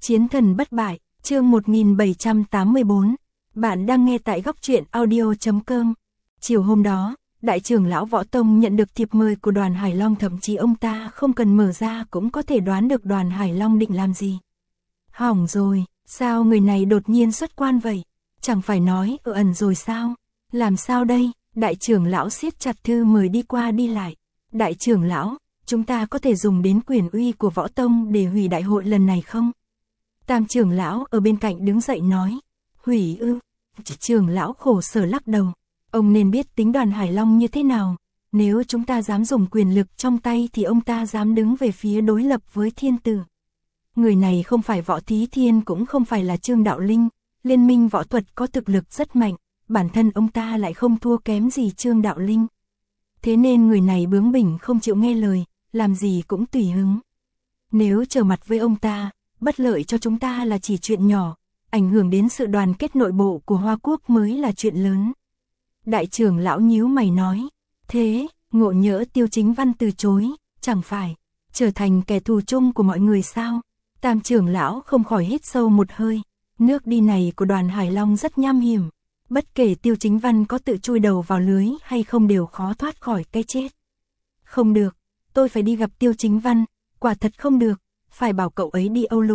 Chiến thần bất bại, chương 1784. Bạn đang nghe tại góc truyện audio.com. Chiều hôm đó, đại trưởng lão Võ Tông nhận được thiệp mời của đoàn Hải Long, thậm chí ông ta không cần mở ra cũng có thể đoán được đoàn Hải Long định làm gì. Hỏng rồi, sao người này đột nhiên xuất quan vậy? Chẳng phải nói ở ẩn rồi sao? Làm sao đây? Đại trưởng lão siết chặt thư mời đi qua đi lại. Đại trưởng lão, chúng ta có thể dùng đến quyền uy của Võ Tông để hủy đại hội lần này không? Tam trưởng lão ở bên cạnh đứng dậy nói. Hủy ư? Trưởng lão khổ sở lắc đầu. Ông nên biết tính đoàn Hải Long như thế nào. Nếu chúng ta dám dùng quyền lực trong tay thì ông ta dám đứng về phía đối lập với thiên tử. Người này không phải Võ Thí Thiên cũng không phải là Trương Đạo Linh. Liên minh võ thuật có thực lực rất mạnh. Bản thân ông ta lại không thua kém gì Trương Đạo Linh. Thế nên người này bướng bỉnh không chịu nghe lời, làm gì cũng tùy hứng. Nếu trở mặt với ông ta, bất lợi cho chúng ta là chỉ chuyện nhỏ, ảnh hưởng đến sự đoàn kết nội bộ của Hoa Quốc mới là chuyện lớn. Đại trưởng lão nhíu mày nói, thế, Ngộ Nhỡ Tiêu Chính Văn từ chối, chẳng phải trở thành kẻ thù chung của mọi người sao? Tam trưởng lão không khỏi hít sâu một hơi, nước đi này của đoàn Hải Long rất nham hiểm. Bất kể Tiêu Chính Văn có tự chui đầu vào lưới hay không đều khó thoát khỏi cái chết. Không được, tôi phải đi gặp Tiêu Chính Văn, quả thật không được, phải bảo cậu ấy đi Âu Lục,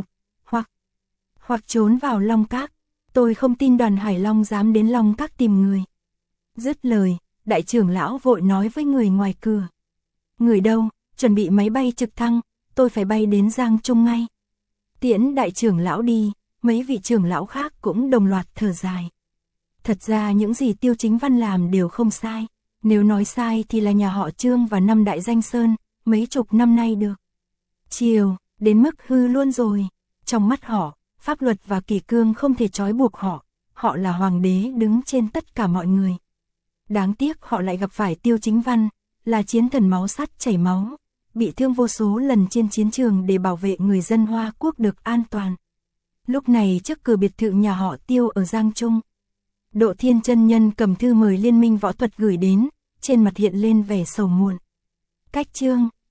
hoặc trốn vào Long Các. Tôi không tin đoàn Hải Long dám đến Long Các tìm người. Dứt lời, đại trưởng lão vội nói với người ngoài cửa. Người đâu, chuẩn bị máy bay trực thăng, tôi phải bay đến Giang Trung ngay. Tiễn đại trưởng lão đi, mấy vị trưởng lão khác cũng đồng loạt thở dài. Thật ra những gì Tiêu Chính Văn làm đều không sai. Nếu nói sai thì là nhà họ Trương và năm đại danh sơn, mấy chục năm nay được. Chiều, đến mức hư luôn rồi. Trong mắt họ, pháp luật và kỷ cương không thể trói buộc họ. Họ là hoàng đế đứng trên tất cả mọi người. Đáng tiếc họ lại gặp phải Tiêu Chính Văn, là chiến thần máu sắt chảy máu, bị thương vô số lần trên chiến trường để bảo vệ người dân Hoa Quốc được an toàn. Lúc này trước cửa biệt thự nhà họ Tiêu ở Giang Trung, Độ Thiên chân nhân cầm thư mời Liên minh võ thuật gửi đến, trên mặt hiện lên vẻ sầu muộn. Cách chương